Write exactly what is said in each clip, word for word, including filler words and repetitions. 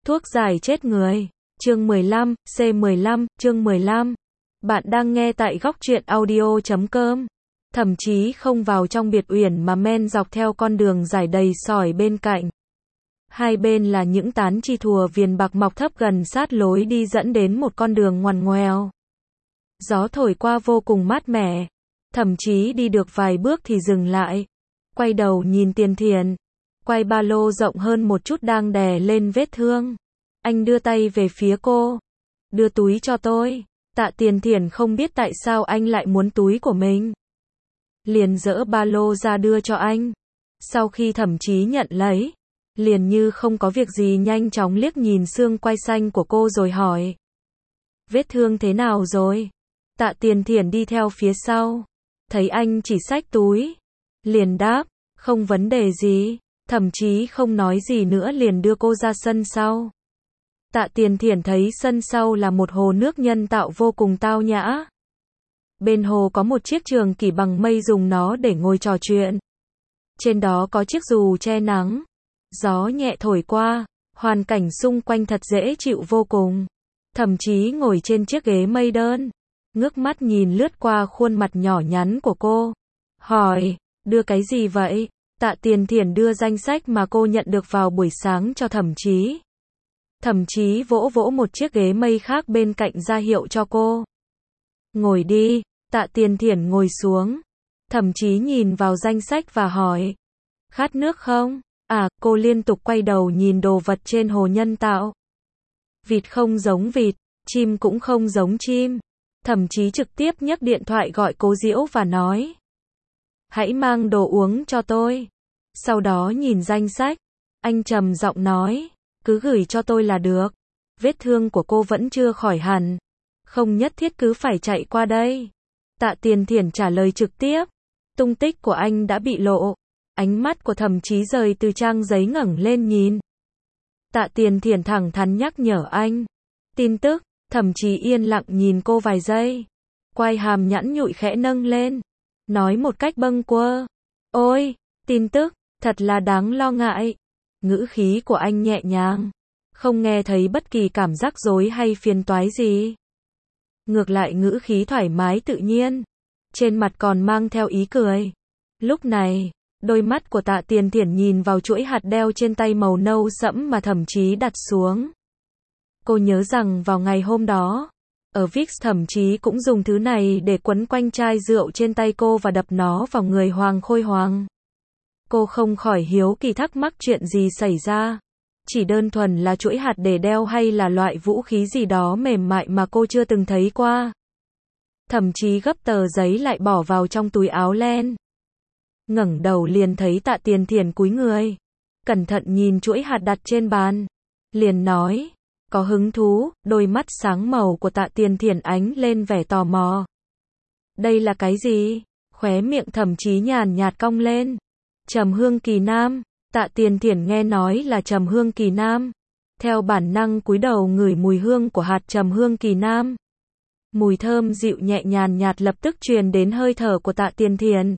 Thuốc giải chết người. Chương mười lăm, C mười lăm, chương mười lăm. Bạn đang nghe tại góc truyện audio chấm com. Thậm chí không vào trong biệt uyển mà men dọc theo con đường dài đầy sỏi bên cạnh. Hai bên là những tán chi thùa viền bạc mọc thấp gần sát lối đi dẫn đến một con đường ngoằn ngoèo. Gió thổi qua vô cùng mát mẻ. Thậm chí đi được vài bước thì dừng lại. Quay đầu nhìn Tiền Thiền. Quay ba lô rộng hơn một chút đang đè lên vết thương. Anh đưa tay về phía cô. Đưa túi cho tôi. Tạ Tiền Thiền không biết tại sao anh lại muốn túi của mình. Liền dỡ ba lô ra đưa cho anh. Sau khi Thậm chí nhận lấy, liền như không có việc gì nhanh chóng liếc nhìn xương quai xanh của cô rồi hỏi. Vết thương thế nào rồi? Tạ Tiền Thiền đi theo phía sau. Thấy anh chỉ xách túi. Liền đáp, không vấn đề gì. Thậm chí không nói gì nữa liền đưa cô ra sân sau. Tạ Tiền Thiền thấy sân sau là một hồ nước nhân tạo vô cùng tao nhã. Bên hồ có một chiếc trường kỷ bằng mây dùng nó để ngồi trò chuyện. Trên đó có chiếc dù che nắng. Gió nhẹ thổi qua, hoàn cảnh xung quanh thật dễ chịu vô cùng. Thậm chí ngồi trên chiếc ghế mây đơn, ngước mắt nhìn lướt qua khuôn mặt nhỏ nhắn của cô. Hỏi, đưa cái gì vậy? Tạ Tiền Thiền đưa danh sách mà cô nhận được vào buổi sáng cho Thậm chí. Thậm chí vỗ vỗ một chiếc ghế mây khác bên cạnh ra hiệu cho cô. Ngồi đi. Tạ Tiền Thiền ngồi xuống. Thậm chí nhìn vào danh sách và hỏi. Khát nước không? À, cô liên tục quay đầu nhìn đồ vật trên hồ nhân tạo. Vịt không giống vịt, chim cũng không giống chim. Thậm chí trực tiếp nhấc điện thoại gọi Cố Diễu và nói. Hãy mang đồ uống cho tôi. Sau đó nhìn danh sách. Anh trầm giọng nói. Cứ gửi cho tôi là được. Vết thương của cô vẫn chưa khỏi hẳn. Không nhất thiết cứ phải chạy qua đây. Tạ Tiền Thiền trả lời trực tiếp. Tung tích của anh đã bị lộ. Ánh mắt của Thậm chí rời từ trang giấy ngẩng lên nhìn. Tạ Tiền Thiền thẳng thắn nhắc nhở anh. Tin tức. Thậm chí yên lặng nhìn cô vài giây. Quai hàm nhẵn nhụi khẽ nâng lên. Nói một cách bâng quơ. Ôi, tin tức, thật là đáng lo ngại. Ngữ khí của anh nhẹ nhàng. Không nghe thấy bất kỳ cảm giác rối hay phiền toái gì. Ngược lại ngữ khí thoải mái tự nhiên. Trên mặt còn mang theo ý cười. Lúc này, đôi mắt của Tạ Tiền Thiền nhìn vào chuỗi hạt đeo trên tay màu nâu sẫm mà Thậm chí đặt xuống. Cô nhớ rằng vào ngày hôm đó, ở Vix Thậm chí cũng dùng thứ này để quấn quanh chai rượu trên tay cô và đập nó vào người Hoàng Khôi Hoàng. Cô không khỏi hiếu kỳ thắc mắc chuyện gì xảy ra. Chỉ đơn thuần là chuỗi hạt để đeo hay là loại vũ khí gì đó mềm mại mà cô chưa từng thấy qua. Thậm chí gấp tờ giấy lại bỏ vào trong túi áo len. Ngẩng đầu liền thấy Tạ Tiền Thiền cúi người. Cẩn thận nhìn chuỗi hạt đặt trên bàn. Liền nói. Có hứng thú, đôi mắt sáng màu của Tạ Tiền Thiền ánh lên vẻ tò mò. Đây là cái gì? Khóe miệng Thậm chí nhàn nhạt cong lên. Trầm hương kỳ nam. Tạ Tiền Thiền nghe nói là trầm hương kỳ nam. Theo bản năng cúi đầu ngửi mùi hương của hạt trầm hương kỳ nam. Mùi thơm dịu nhẹ nhàn nhạt lập tức truyền đến hơi thở của Tạ Tiền Thiền.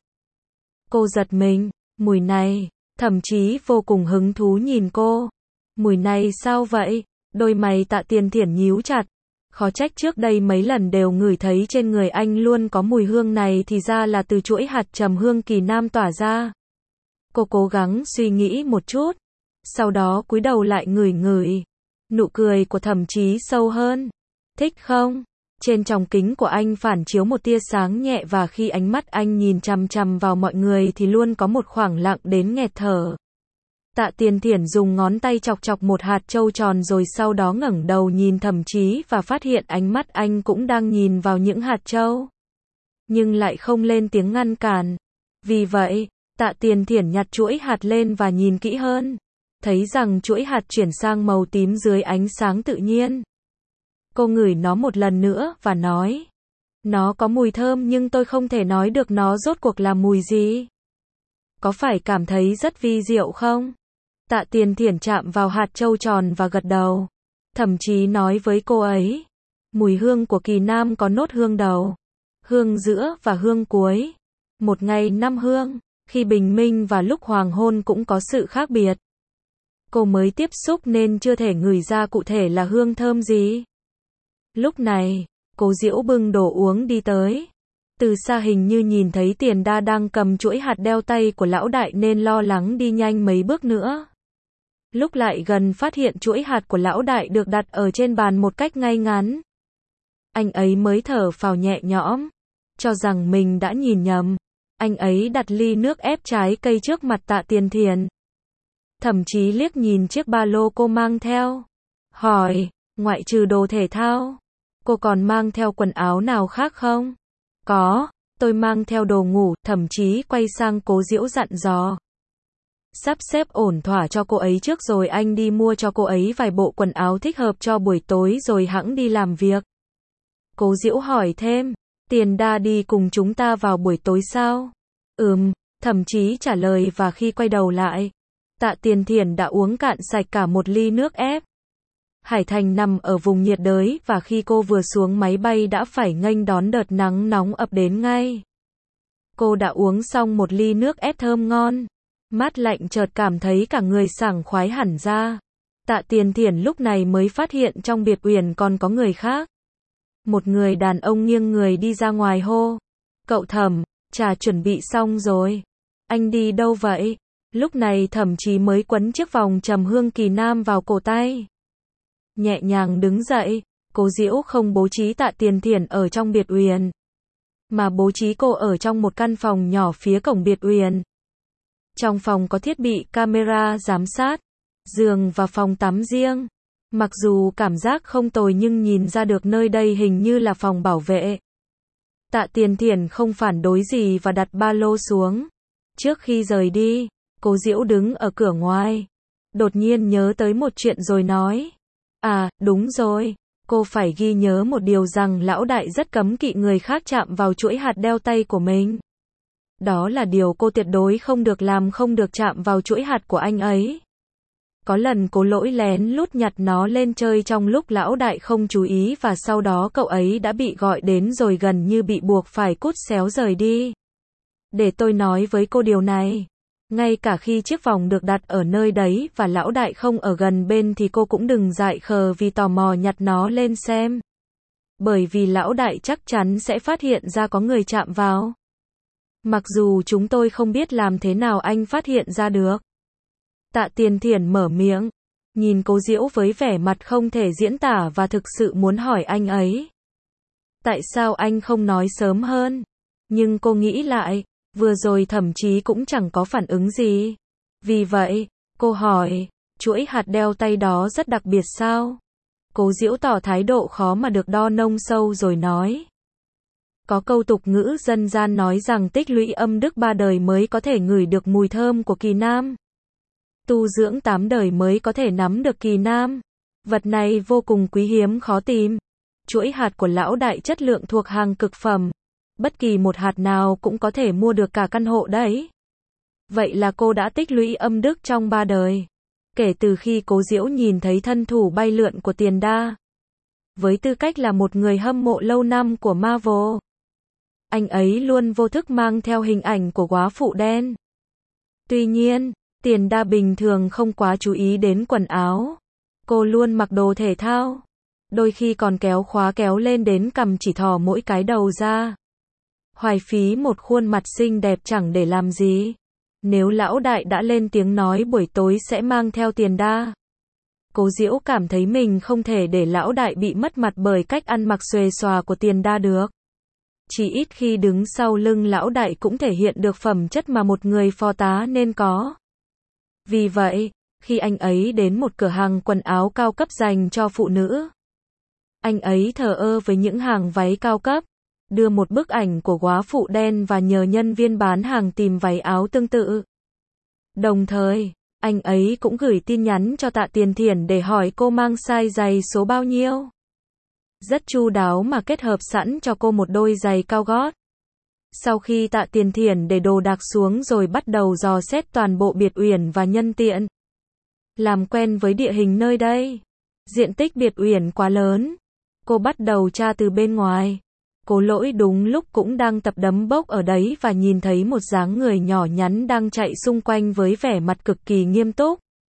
Cô giật mình, mùi này, thậm chí vô cùng hứng thú nhìn cô. Mùi này sao vậy? Đôi mày Tạ Tiền Thiền nhíu chặt. Khó trách trước đây mấy lần đều ngửi thấy trên người anh luôn có mùi hương này thì ra là từ chuỗi hạt trầm hương kỳ nam tỏa ra. Cô cố gắng suy nghĩ một chút. Sau đó cúi đầu lại ngửi ngửi. Nụ cười của Thậm chí sâu hơn. Thích không? Trên tròng kính của anh phản chiếu một tia sáng nhẹ và khi ánh mắt anh nhìn chằm chằm vào mọi người thì luôn có một khoảng lặng đến nghẹt thở. Tạ Tiền Thiền dùng ngón tay chọc chọc một hạt trâu tròn rồi sau đó ngẩng đầu nhìn Thậm chí và phát hiện ánh mắt anh cũng đang nhìn vào những hạt trâu. Nhưng lại không lên tiếng ngăn cản. Vì vậy, Tạ Tiền Thiền nhặt chuỗi hạt lên và nhìn kỹ hơn. Thấy rằng chuỗi hạt chuyển sang màu tím dưới ánh sáng tự nhiên. Cô ngửi nó một lần nữa và nói. Nó có mùi thơm nhưng tôi không thể nói được nó rốt cuộc là mùi gì. Có phải cảm thấy rất vi diệu không? Tạ Tiền Thiền chạm vào hạt trâu tròn và gật đầu. Thậm chí nói với cô ấy. Mùi hương của kỳ nam có nốt hương đầu, hương giữa và hương cuối. Một ngày năm hương. Khi bình minh và lúc hoàng hôn cũng có sự khác biệt. cô mới tiếp xúc nên chưa thể ngửi ra cụ thể là hương thơm gì. Lúc này, Cố Diễu bưng đồ uống đi tới. Từ xa hình như nhìn thấy Tiền Đa đang cầm chuỗi hạt đeo tay của lão đại nên lo lắng đi nhanh mấy bước nữa. Lúc lại gần phát hiện chuỗi hạt của lão đại được đặt ở trên bàn một cách ngay ngắn. Anh ấy mới thở phào nhẹ nhõm, cho rằng mình đã nhìn nhầm. Anh ấy đặt ly nước ép trái cây trước mặt Tạ Tiền Thiền. Thậm chí liếc nhìn chiếc ba lô cô mang theo. Hỏi, ngoại trừ đồ thể thao, cô còn mang theo quần áo nào khác không? Có, tôi mang theo đồ ngủ, thậm chí quay sang Cố Diễu dặn dò. Sắp xếp ổn thỏa cho cô ấy trước rồi anh đi mua cho cô ấy vài bộ quần áo thích hợp cho buổi tối rồi hẵng đi làm việc. Cố Diễu hỏi thêm, Tiền Đa đi cùng chúng ta vào buổi tối sao? Ừm, thậm chí trả lời và khi quay đầu lại, Tạ Tiền Thiền đã uống cạn sạch cả một ly nước ép. Hải Thành nằm ở vùng nhiệt đới và khi cô vừa xuống máy bay đã phải nghênh đón đợt nắng nóng ập đến ngay. Cô đã uống xong một ly nước ép thơm ngon, mát lạnh chợt cảm thấy cả người sảng khoái hẳn ra. Tạ Tiền Thiền lúc này mới phát hiện trong biệt uyển còn có người khác. Một người đàn ông nghiêng người đi ra ngoài hô, cậu Thẩm, trà chuẩn bị xong rồi. Anh đi đâu vậy? Lúc này Thẩm Chí mới quấn chiếc vòng trầm hương kỳ nam vào cổ tay. Nhẹ nhàng đứng dậy, Cố Diễu không bố trí Tạ Tiền Thiền ở trong biệt uyển, mà bố trí cô ở trong một căn phòng nhỏ phía cổng biệt uyển. Trong phòng có thiết bị camera giám sát, giường và phòng tắm riêng. Mặc dù cảm giác không tồi nhưng nhìn ra được nơi đây hình như là phòng bảo vệ. Tạ Tiền Thiền không phản đối gì và đặt ba lô xuống. Trước khi rời đi, Cố Diễu đứng ở cửa ngoài. Đột nhiên nhớ tới một chuyện rồi nói. À, đúng rồi, cô phải ghi nhớ một điều rằng lão đại rất cấm kỵ người khác chạm vào chuỗi hạt đeo tay của mình. Đó là điều cô tuyệt đối không được làm, không được chạm vào chuỗi hạt của anh ấy. Có lần Cố Lỗi lén lút nhặt nó lên chơi trong lúc lão đại không chú ý và sau đó cậu ấy đã bị gọi đến rồi gần như bị buộc phải cút xéo rời đi. Để tôi nói với cô điều này. Ngay cả khi chiếc vòng được đặt ở nơi đấy và lão đại không ở gần bên thì cô cũng đừng dại khờ vì tò mò nhặt nó lên xem. Bởi vì lão đại chắc chắn sẽ phát hiện ra có người chạm vào. Mặc dù chúng tôi không biết làm thế nào anh phát hiện ra được. Tạ Tiền Thiền mở miệng, nhìn Cố Diễu với vẻ mặt không thể diễn tả và thực sự muốn hỏi anh ấy. Tại sao anh không nói sớm hơn? Nhưng cô nghĩ lại, vừa rồi thậm chí cũng chẳng có phản ứng gì. Vì vậy, cô hỏi, chuỗi hạt đeo tay đó rất đặc biệt sao? Cố Diễu tỏ thái độ khó mà được đo nông sâu rồi nói. Có câu tục ngữ dân gian nói rằng tích lũy âm đức ba đời mới có thể ngửi được mùi thơm của kỳ nam. Tu dưỡng tám đời mới có thể nắm được kỳ nam. Vật này vô cùng quý hiếm khó tìm. Chuỗi hạt của lão đại chất lượng thuộc hàng cực phẩm. Bất kỳ một hạt nào cũng có thể mua được cả căn hộ đấy. Vậy là cô đã tích lũy âm đức trong ba đời. Kể từ khi Cố Diễu nhìn thấy thân thủ bay lượn của Tiền Đa. Với tư cách là một người hâm mộ lâu năm của Marvel, anh ấy luôn vô thức mang theo hình ảnh của góa phụ đen. Tuy nhiên, Tiền Đa bình thường không quá chú ý đến quần áo. Cô luôn mặc đồ thể thao. Đôi khi còn kéo khóa kéo lên đến cằm chỉ thò mỗi cái đầu ra. Hoài phí một khuôn mặt xinh đẹp chẳng để làm gì. Nếu lão đại đã lên tiếng nói buổi tối sẽ mang theo Tiền Đa, Cố Diễu cảm thấy mình không thể để lão đại bị mất mặt bởi cách ăn mặc xuề xòa của Tiền Đa được. Chỉ ít khi đứng sau lưng lão đại cũng thể hiện được phẩm chất mà một người phó tá nên có. Vì vậy, khi anh ấy đến một cửa hàng quần áo cao cấp dành cho phụ nữ, anh ấy thờ ơ với những hàng váy cao cấp, đưa một bức ảnh của góa phụ đen và nhờ nhân viên bán hàng tìm váy áo tương tự. Đồng thời, anh ấy cũng gửi tin nhắn cho Tạ Tiền Thiền để hỏi cô mang size giày số bao nhiêu. Rất chu đáo mà kết hợp sẵn cho cô một đôi giày cao gót. Sau khi Tạ Tiền Thiền để đồ đạc xuống rồi bắt đầu dò xét toàn bộ biệt uyển và nhân tiện. Làm quen với địa hình nơi đây. Diện tích biệt uyển quá lớn. Cô bắt đầu tra từ bên ngoài. Cố Lỗi đúng lúc cũng đang tập đấm bốc ở đấy và nhìn thấy một dáng người nhỏ nhắn đang chạy xung quanh với vẻ mặt cực kỳ nghiêm túc.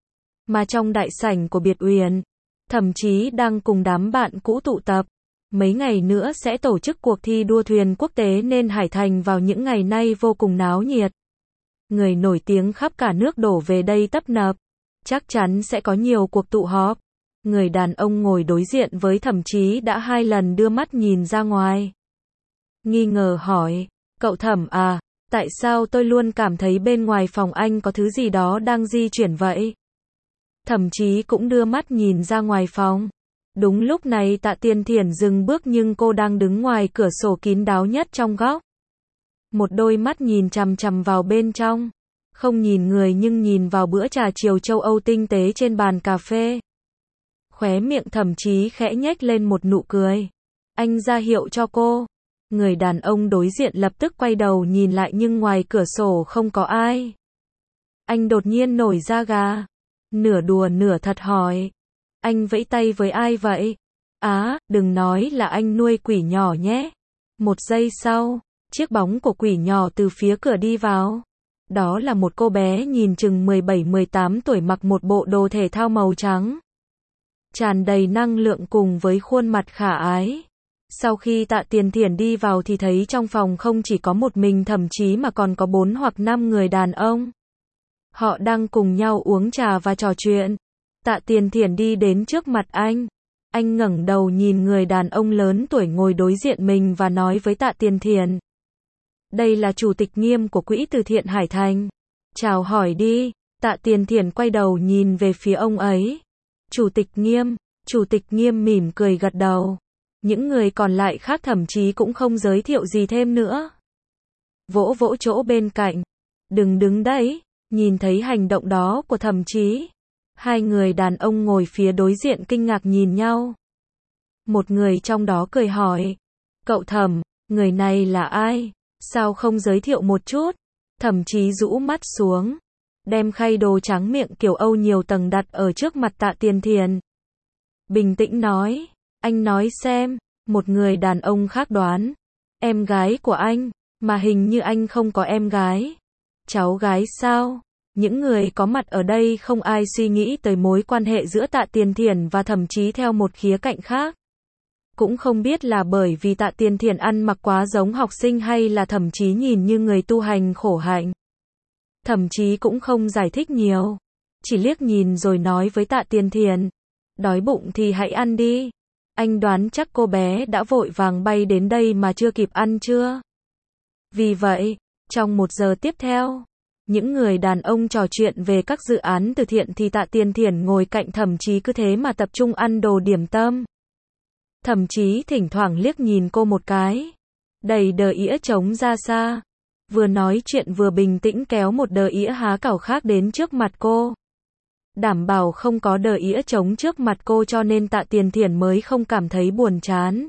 Mà trong đại sảnh của biệt uyển, Thẩm Chí đang cùng đám bạn cũ tụ tập. Mấy ngày nữa sẽ tổ chức cuộc thi đua thuyền quốc tế nên Hải Thành vào những ngày nay vô cùng náo nhiệt. Người nổi tiếng khắp cả nước đổ về đây tấp nập. Chắc chắn sẽ có nhiều cuộc tụ họp. Người đàn ông ngồi đối diện với Thẩm Chí đã hai lần đưa mắt nhìn ra ngoài. Nghi ngờ hỏi, cậu Thẩm à, tại sao tôi luôn cảm thấy bên ngoài phòng anh có thứ gì đó đang di chuyển vậy? Thẩm Chí cũng đưa mắt nhìn ra ngoài phòng. Đúng lúc này Tạ Tiên Thiển dừng bước nhưng cô đang đứng ngoài cửa sổ kín đáo nhất trong góc. Một đôi mắt nhìn chằm chằm vào bên trong. Không nhìn người nhưng nhìn vào bữa trà chiều châu Âu tinh tế trên bàn cà phê. Khóe miệng Thẩm Chí khẽ nhếch lên một nụ cười. Anh ra hiệu cho cô. Người đàn ông đối diện lập tức quay đầu nhìn lại nhưng ngoài cửa sổ không có ai. Anh đột nhiên nổi da gà. Nửa đùa nửa thật hỏi. Anh vẫy tay với ai vậy? Á, đừng nói là anh nuôi quỷ nhỏ nhé. Một giây sau, chiếc bóng của quỷ nhỏ từ phía cửa đi vào. Đó là một cô bé nhìn chừng mười bảy mười tám tuổi mặc một bộ đồ thể thao màu trắng. Tràn đầy năng lượng cùng với khuôn mặt khả ái. Sau khi Tạ Tiền Thiển đi vào thì thấy trong phòng không chỉ có một mình Thẩm Chí mà còn có bốn hoặc năm người đàn ông. Họ đang cùng nhau uống trà và trò chuyện. Tạ Tiền Thiển đi đến trước mặt anh. Anh ngẩng đầu nhìn người đàn ông lớn tuổi ngồi đối diện mình và nói với Tạ Tiền Thiển. Đây là chủ tịch Nghiêm của Quỹ từ thiện Hải Thành. Chào hỏi đi. Tạ Tiền Thiển quay đầu nhìn về phía ông ấy. Chủ tịch Nghiêm. Chủ tịch Nghiêm mỉm cười gật đầu. Những người còn lại khác thậm chí cũng không giới thiệu gì thêm nữa. Vỗ vỗ chỗ bên cạnh. Đừng đứng đấy. Nhìn thấy hành động đó của Thẩm Chí. Hai người đàn ông ngồi phía đối diện kinh ngạc nhìn nhau. Một người trong đó cười hỏi. Cậu Thẩm, người này là ai? Sao không giới thiệu một chút? Thẩm Chí rũ mắt xuống. Đem khay đồ trắng miệng kiểu Âu nhiều tầng đặt ở trước mặt Tạ Tiền Thiển. Bình tĩnh nói. Anh nói xem. Một người đàn ông khác đoán. Em gái của anh. Mà hình như anh không có em gái. Cháu gái sao? Những người có mặt ở đây không ai suy nghĩ tới mối quan hệ giữa Tạ Tiền Thiển và Thẩm Chí theo một khía cạnh khác. Cũng không biết là bởi vì Tạ Tiền Thiển ăn mặc quá giống học sinh hay là Thẩm Chí nhìn như người tu hành khổ hạnh. Thẩm Chí cũng không giải thích nhiều. Chỉ liếc nhìn rồi nói với Tạ Tiền Thiển. Đói bụng thì hãy ăn đi. Anh đoán chắc cô bé đã vội vàng bay đến đây mà chưa kịp ăn chưa? Vì vậy, trong một giờ tiếp theo, những người đàn ông trò chuyện về các dự án từ thiện thì Tạ Tiền Thiển ngồi cạnh Thẩm Chí cứ thế mà tập trung ăn đồ điểm tâm. Thẩm Chí thỉnh thoảng liếc nhìn cô một cái. Đầy đờ ĩa trống ra xa. Vừa nói chuyện vừa bình tĩnh kéo một đờ ĩa há cảo khác đến trước mặt cô. Đảm bảo không có đờ ĩa trống trước mặt cô cho nên Tạ Tiền Thiển mới không cảm thấy buồn chán.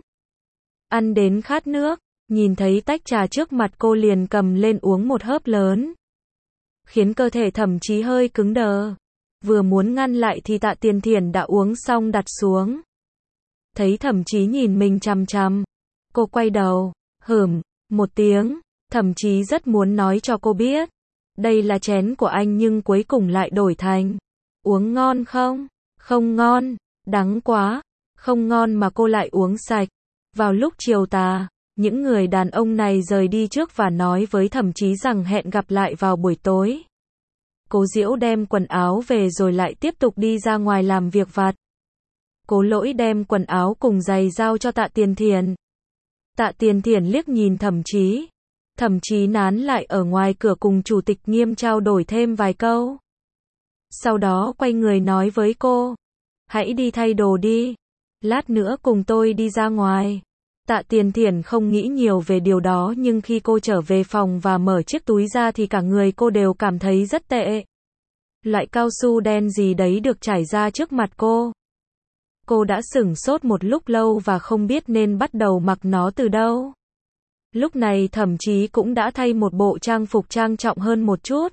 Ăn đến khát nước, nhìn thấy tách trà trước mặt cô liền cầm lên uống một hớp lớn. Khiến cơ thể Thẩm Chí hơi cứng đờ. Vừa muốn ngăn lại thì Tạ Tiền Thiển đã uống xong đặt xuống. Thấy Thẩm Chí nhìn mình chằm chằm. Cô quay đầu, hửm, một tiếng. Thẩm Chí rất muốn nói cho cô biết. Đây là chén của anh nhưng cuối cùng lại đổi thành. Uống ngon không? Không ngon. Đắng quá. Không ngon mà cô lại uống sạch. Vào lúc chiều tà, những người đàn ông này rời đi trước và nói với Thẩm Chí rằng hẹn gặp lại vào buổi tối. Cố Diễu đem quần áo về rồi lại tiếp tục đi ra ngoài làm việc vặt. Cố Lỗi đem quần áo cùng giày giao cho Tạ Tiền Thiển. Tạ Tiền Thiển liếc nhìn Thẩm Chí. Thẩm Chí nán lại ở ngoài cửa cùng Chủ tịch Nghiêm trao đổi thêm vài câu. Sau đó quay người nói với cô. Hãy đi thay đồ đi. Lát nữa cùng tôi đi ra ngoài. Tạ Tiền Thiển không nghĩ nhiều về điều đó nhưng khi cô trở về phòng và mở chiếc túi ra thì cả người cô đều cảm thấy rất tệ. Loại cao su đen gì đấy được trải ra trước mặt cô. Cô đã sửng sốt một lúc lâu và không biết nên bắt đầu mặc nó từ đâu. Lúc này Thẩm Chí cũng đã thay một bộ trang phục trang trọng hơn một chút.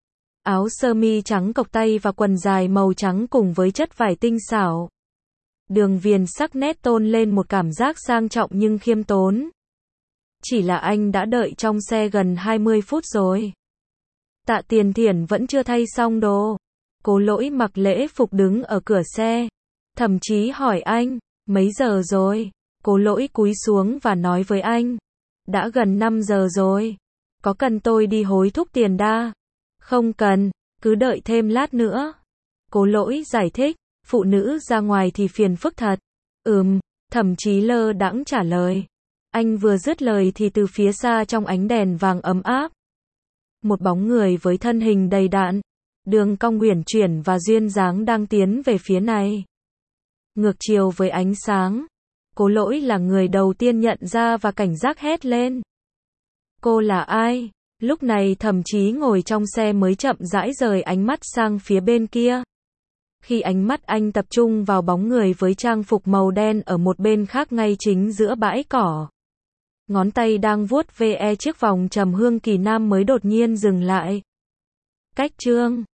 Áo sơ mi trắng cộc tay và quần dài màu trắng cùng với chất vải tinh xảo. Đường viền sắc nét tôn lên một cảm giác sang trọng nhưng khiêm tốn. Chỉ là anh đã đợi trong xe gần hai mươi phút rồi. Tạ Tiền Thiển vẫn chưa thay xong đồ. Cố Lỗi mặc lễ phục đứng ở cửa xe. Thẩm Chí hỏi anh, mấy giờ rồi? Cố Lỗi cúi xuống và nói với anh, đã gần năm giờ rồi. Có cần tôi đi hối thúc tiền đa? Không cần, cứ đợi thêm lát nữa. Cố Lỗi giải thích, phụ nữ ra ngoài thì phiền phức thật. Ừm, Thẩm Chí lơ đãng trả lời. Anh vừa dứt lời thì từ phía xa trong ánh đèn vàng ấm áp, một bóng người với thân hình đầy đặn, đường cong uyển chuyển và duyên dáng đang tiến về phía này. Ngược chiều với ánh sáng, Cố Lỗi là người đầu tiên nhận ra và cảnh giác hét lên. Cô là ai? Lúc này Thẩm Chí ngồi trong xe mới chậm rãi rời ánh mắt sang phía bên kia. Khi ánh mắt anh tập trung vào bóng người với trang phục màu đen ở một bên khác ngay chính giữa bãi cỏ. Ngón tay đang vuốt ve chiếc vòng trầm hương kỳ nam mới đột nhiên dừng lại. Cách chương